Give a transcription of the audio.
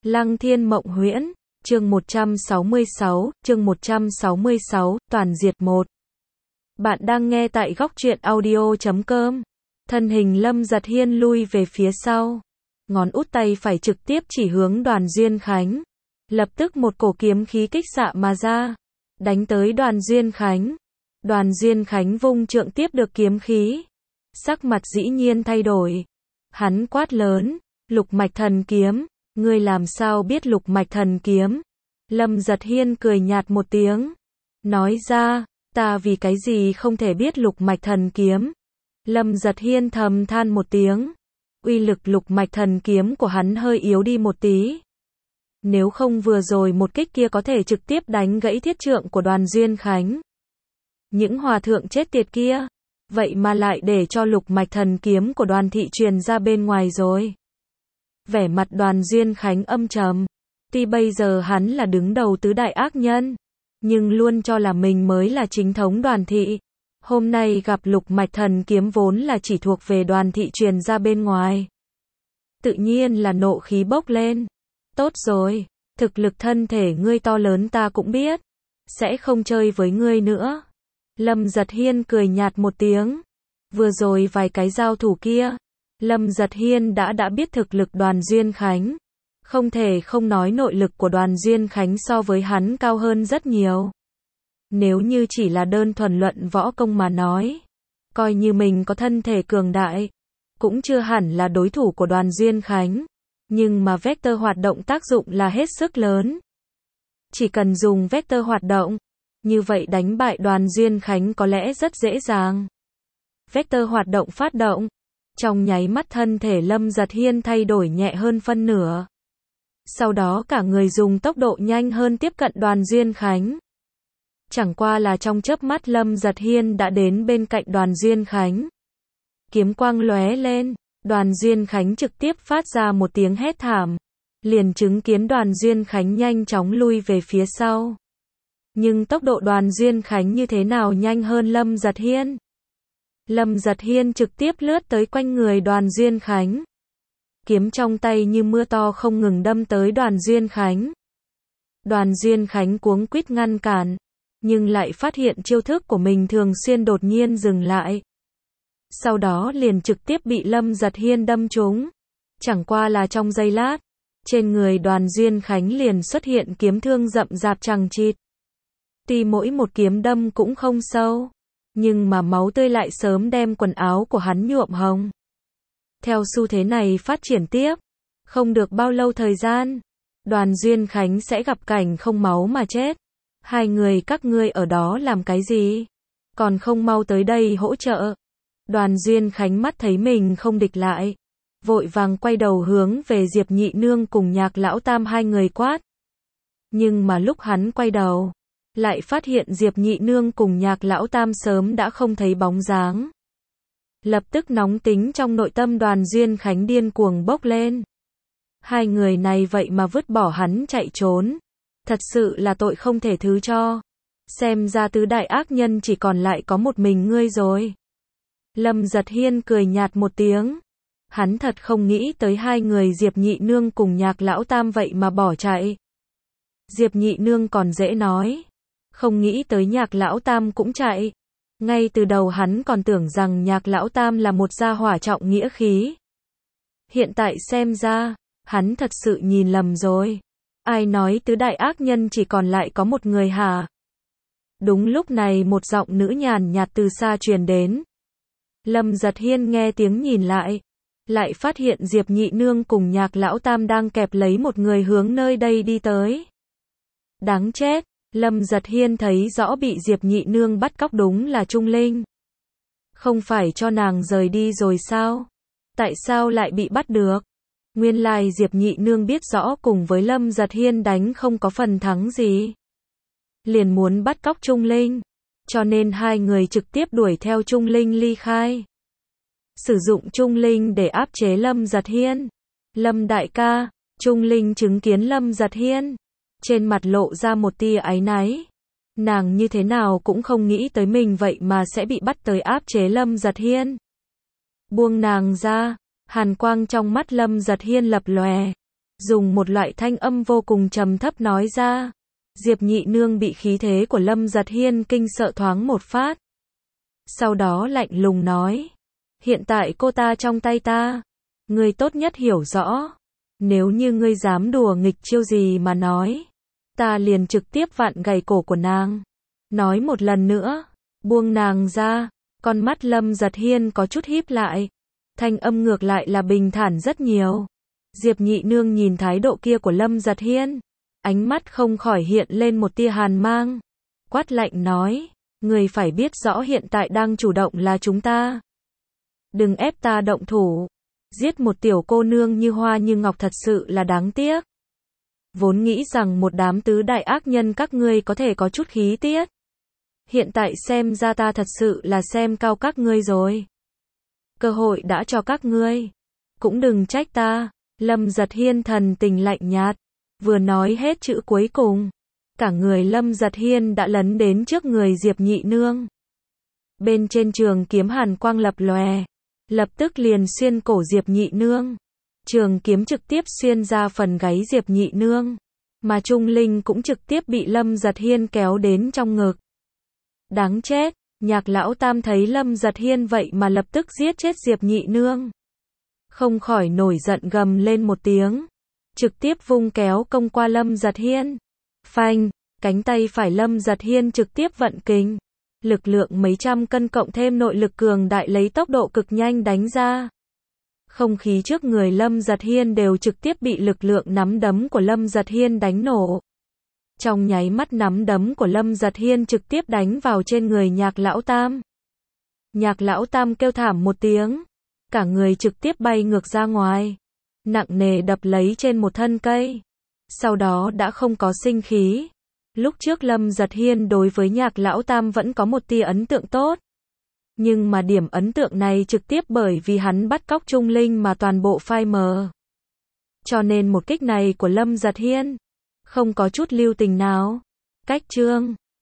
Lăng Thiên Mộng Huyễn, chương 166, toàn diệt 1. Bạn đang nghe tại góc truyện audio.com. Thân hình Lâm Giật Hiên lui về phía sau. Ngón út tay phải trực tiếp chỉ hướng Đoàn Duyên Khánh. Lập tức một cổ kiếm khí kích xạ mà ra. Đánh tới Đoàn Duyên Khánh. Đoàn Duyên Khánh vung trượng tiếp được kiếm khí. Sắc mặt dĩ nhiên thay đổi. Hắn quát lớn, Lục Mạch Thần Kiếm. Ngươi làm sao biết Lục Mạch Thần Kiếm? Lâm Giật Hiên cười nhạt một tiếng. Nói ra, ta vì cái gì không thể biết Lục Mạch Thần Kiếm? Lâm Giật Hiên thầm than một tiếng. Uy lực Lục Mạch Thần Kiếm của hắn hơi yếu đi một tí. Nếu không vừa rồi một kích kia có thể trực tiếp đánh gãy thiết trượng của Đoàn Duyên Khánh. Những hòa thượng chết tiệt kia, vậy mà lại để cho Lục Mạch Thần Kiếm của Đoàn thị truyền ra bên ngoài rồi. Vẻ mặt Đoàn Duyên Khánh âm trầm. Tuy bây giờ hắn là đứng đầu tứ đại ác nhân, nhưng luôn cho là mình mới là chính thống Đoàn thị. Hôm nay gặp Lục Mạch Thần Kiếm vốn là chỉ thuộc về Đoàn thị truyền ra bên ngoài. Tự nhiên là nộ khí bốc lên. Tốt rồi, thực lực thân thể ngươi to lớn ta cũng biết. Sẽ không chơi với ngươi nữa. Lâm Giật Hiên cười nhạt một tiếng. Vừa rồi vài cái giao thủ kia, Lâm Giật Hiên đã biết thực lực Đoàn Duyên Khánh. Không thể không nói nội lực của Đoàn Duyên Khánh so với hắn cao hơn rất nhiều. Nếu như chỉ là đơn thuần luận võ công mà nói, coi như mình có thân thể cường đại, cũng chưa hẳn là đối thủ của Đoàn Duyên Khánh. Nhưng mà vector hoạt động tác dụng là hết sức lớn. Chỉ cần dùng vector hoạt động, như vậy đánh bại Đoàn Duyên Khánh có lẽ rất dễ dàng. Vector hoạt động phát động. Trong nháy mắt thân thể Lâm Giật Hiên thay đổi nhẹ hơn phân nửa. Sau đó cả người dùng tốc độ nhanh hơn tiếp cận Đoàn Duyên Khánh. Chẳng qua là trong chớp mắt Lâm Giật Hiên đã đến bên cạnh Đoàn Duyên Khánh. Kiếm quang lóe lên, Đoàn Duyên Khánh trực tiếp phát ra một tiếng hét thảm. Liền chứng kiến Đoàn Duyên Khánh nhanh chóng lui về phía sau. Nhưng tốc độ Đoàn Duyên Khánh như thế nào nhanh hơn Lâm Giật Hiên? Lâm Giật Hiên trực tiếp lướt tới quanh người Đoàn Duyên Khánh. Kiếm trong tay như mưa to không ngừng đâm tới Đoàn Duyên Khánh. Đoàn Duyên Khánh cuống quýt ngăn cản, nhưng lại phát hiện chiêu thức của mình thường xuyên đột nhiên dừng lại. Sau đó liền trực tiếp bị Lâm Giật Hiên đâm trúng. Chẳng qua là trong giây lát, trên người Đoàn Duyên Khánh liền xuất hiện kiếm thương rậm rạp chằng chịt. Tuy mỗi một kiếm đâm cũng không sâu, nhưng mà máu tươi lại sớm đem quần áo của hắn nhuộm hồng. Theo xu thế này phát triển tiếp, không được bao lâu thời gian, Đoàn Duyên Khánh sẽ gặp cảnh không máu mà chết. Hai người các ngươi ở đó làm cái gì? Còn không mau tới đây hỗ trợ. Đoàn Duyên Khánh mắt thấy mình không địch lại, vội vàng quay đầu hướng về Diệp Nhị Nương cùng Nhạc Lão Tam hai người quát. Nhưng mà lúc hắn quay đầu, lại phát hiện Diệp Nhị Nương cùng Nhạc Lão Tam sớm đã không thấy bóng dáng. Lập tức nóng tính trong nội tâm Đoàn Duyên Khánh điên cuồng bốc lên. Hai người này vậy mà vứt bỏ hắn chạy trốn. Thật sự là tội không thể thứ cho. Xem ra tứ đại ác nhân chỉ còn lại có một mình ngươi rồi. Lâm Giật Hiên cười nhạt một tiếng. Hắn thật không nghĩ tới hai người Diệp Nhị Nương cùng Nhạc Lão Tam vậy mà bỏ chạy. Diệp Nhị Nương còn dễ nói. Không nghĩ tới Nhạc Lão Tam cũng chạy. Ngay từ đầu hắn còn tưởng rằng Nhạc Lão Tam là một gia hỏa trọng nghĩa khí. Hiện tại xem ra, hắn thật sự nhìn lầm rồi. Ai nói tứ đại ác nhân chỉ còn lại có một người hả? Đúng lúc này một giọng nữ nhàn nhạt từ xa truyền đến. Lâm Giật Hiên nghe tiếng nhìn lại phát hiện Diệp Nhị Nương cùng Nhạc Lão Tam đang kẹp lấy một người hướng nơi đây đi tới. Đáng chết, Lâm Giật Hiên thấy rõ bị Diệp Nhị Nương bắt cóc đúng là Trung Linh. Không phải cho nàng rời đi rồi sao? Tại sao lại bị bắt được? Nguyên lai Diệp Nhị Nương biết rõ cùng với Lâm Giật Hiên đánh không có phần thắng gì. Liền muốn bắt cóc Trung Linh. Cho nên hai người trực tiếp đuổi theo Trung Linh ly khai. Sử dụng Trung Linh để áp chế Lâm Giật Hiên. Lâm đại ca, Trung Linh chứng kiến Lâm Giật Hiên. Trên mặt lộ ra một tia áy náy. Nàng như thế nào cũng không nghĩ tới mình vậy mà sẽ bị bắt tới áp chế Lâm Giật Hiên. Buông nàng ra. Hàn quang trong mắt Lâm Giật Hiên lập lòe. dùng một loại thanh âm vô cùng trầm thấp nói ra. Diệp Nhị Nương bị khí thế của Lâm Giật Hiên kinh sợ thoáng một phát. Sau đó lạnh lùng nói, hiện tại cô ta trong tay ta, ngươi tốt nhất hiểu rõ, nếu như ngươi dám đùa nghịch chiêu gì mà nói, ta liền trực tiếp vặn gãy cổ của nàng. Nói một lần nữa, buông nàng ra. Con mắt Lâm Giật Hiên có chút híp lại, thanh âm ngược lại là bình thản rất nhiều. Diệp Nhị Nương nhìn thái độ kia của Lâm Giật Hiên, ánh mắt không khỏi hiện lên một tia hàn mang, quát lạnh nói, người phải biết rõ hiện tại đang chủ động là chúng ta. Đừng ép ta động thủ, giết một tiểu cô nương như Hoa Như Ngọc thật sự là đáng tiếc. Vốn nghĩ rằng một đám tứ đại ác nhân các ngươi có thể có chút khí tiết. Hiện tại xem ra ta thật sự là xem cao các ngươi rồi. Cơ hội đã cho các ngươi, cũng đừng trách ta. Lâm Giật Hiên thần tình lạnh nhạt, vừa nói hết chữ cuối cùng, cả người Lâm Giật Hiên đã lấn đến trước người Diệp Nhị Nương. Bên trên trường kiếm hàn quang lập lòe, lập tức liền xuyên cổ Diệp Nhị Nương. Trường kiếm trực tiếp xuyên ra phần gáy Diệp Nhị Nương, mà Trung Linh cũng trực tiếp bị Lâm Giật Hiên kéo đến trong ngực. Đáng chết, Nhạc Lão Tam thấy Lâm Giật Hiên vậy mà lập tức giết chết Diệp Nhị Nương, không khỏi nổi giận gầm lên một tiếng, trực tiếp vung kéo công qua Lâm Giật Hiên. Phanh, cánh tay phải Lâm Giật Hiên trực tiếp vận kình, lực lượng mấy trăm cân cộng thêm nội lực cường đại lấy tốc độ cực nhanh đánh ra. Không khí trước người Lâm Giật Hiên đều trực tiếp bị lực lượng nắm đấm của Lâm Giật Hiên đánh nổ. Trong nháy mắt nắm đấm của Lâm Giật Hiên trực tiếp đánh vào trên người Nhạc Lão Tam. Nhạc Lão Tam kêu thảm một tiếng, cả người trực tiếp bay ngược ra ngoài, nặng nề đập lấy trên một thân cây. Sau đó đã không có sinh khí. Lúc trước Lâm Giật Hiên đối với Nhạc Lão Tam vẫn có một tia ấn tượng tốt. Nhưng mà điểm ấn tượng này trực tiếp bởi vì hắn bắt cóc Trung Linh mà toàn bộ phai mờ. Cho nên một kích này của Lâm Giật Hiên không có chút lưu tình nào. Cách chương